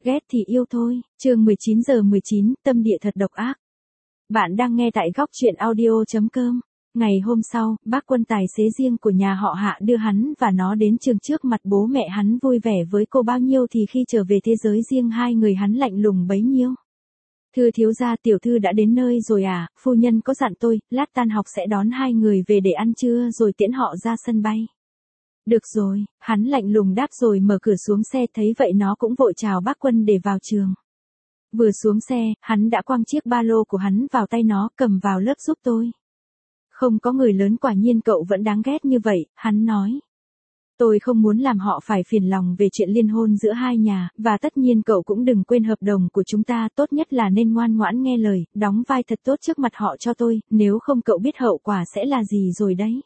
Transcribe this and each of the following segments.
Ghét thì yêu thôi, chương 19:19, tâm địa thật độc ác. Bạn đang nghe tại góc truyện audio.com. Ngày hôm sau, bác Quân tài xế riêng của nhà họ Hạ đưa hắn và nó đến trường trước mặt bố mẹ hắn vui vẻ với cô bao nhiêu thì khi trở về thế giới riêng hai người hắn lạnh lùng bấy nhiêu. Thưa thiếu gia, tiểu thư đã đến nơi rồi à, phu nhân có dặn tôi, lát tan học sẽ đón hai người về để ăn trưa rồi tiễn họ ra sân bay. Được rồi, hắn lạnh lùng đáp rồi mở cửa xuống xe, thấy vậy nó cũng vội chào bác Quân để vào trường. Vừa xuống xe, hắn đã quăng chiếc ba lô của hắn vào tay nó, cầm vào lớp giúp tôi. Không có người lớn, quả nhiên cậu vẫn đáng ghét như vậy, hắn nói. Tôi không muốn làm họ phải phiền lòng về chuyện liên hôn giữa hai nhà, và tất nhiên cậu cũng đừng quên hợp đồng của chúng ta, tốt nhất là nên ngoan ngoãn nghe lời, đóng vai thật tốt trước mặt họ cho tôi, nếu không cậu biết hậu quả sẽ là gì rồi đấy.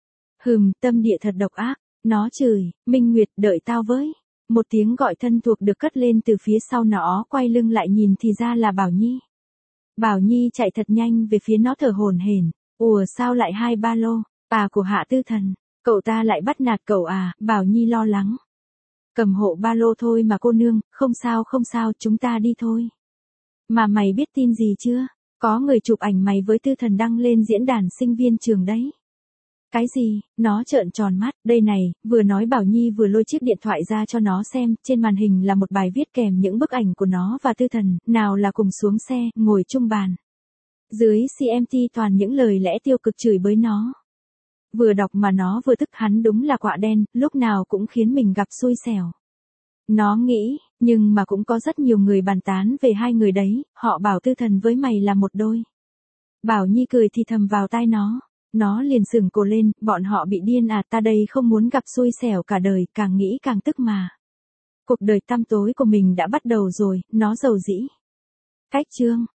Tâm địa thật độc ác, nó chửi. Minh Nguyệt, đợi tao với. Một tiếng gọi thân thuộc được cất lên từ phía sau, nó quay lưng lại nhìn thì ra là Bảo Nhi. Bảo Nhi chạy thật nhanh về phía nó thở hổn hển. Ủa sao lại hai ba lô, của Hạ Tư Thần, cậu ta lại bắt nạt cậu à, Bảo Nhi lo lắng. Cầm hộ ba lô thôi mà cô nương, không sao, chúng ta đi thôi. Mà mày biết tin gì chưa, có người chụp ảnh mày với Tư Thần đăng lên diễn đàn sinh viên trường đấy. Cái gì, nó trợn tròn mắt, đây này, vừa nói Bảo Nhi vừa lôi chiếc điện thoại ra cho nó xem, trên màn hình là một bài viết kèm những bức ảnh của nó và Tư Thần, nào là cùng xuống xe, ngồi chung bàn. Dưới CMT toàn những lời lẽ tiêu cực chửi bới nó. Vừa đọc mà nó vừa tức, hắn đúng là quạ đen, lúc nào cũng khiến mình gặp xui xẻo. Nó nghĩ, nhưng mà cũng có rất nhiều người bàn tán về hai người đấy, họ bảo Tư Thần với mày là một đôi. Bảo Nhi cười thì thầm vào tai nó liền sừng cổ lên, bọn họ bị điên à, ta đây không muốn gặp xui xẻo cả đời, càng nghĩ càng tức mà. Cuộc đời tăm tối của mình đã bắt đầu rồi, nó rầu rĩ. Cách chương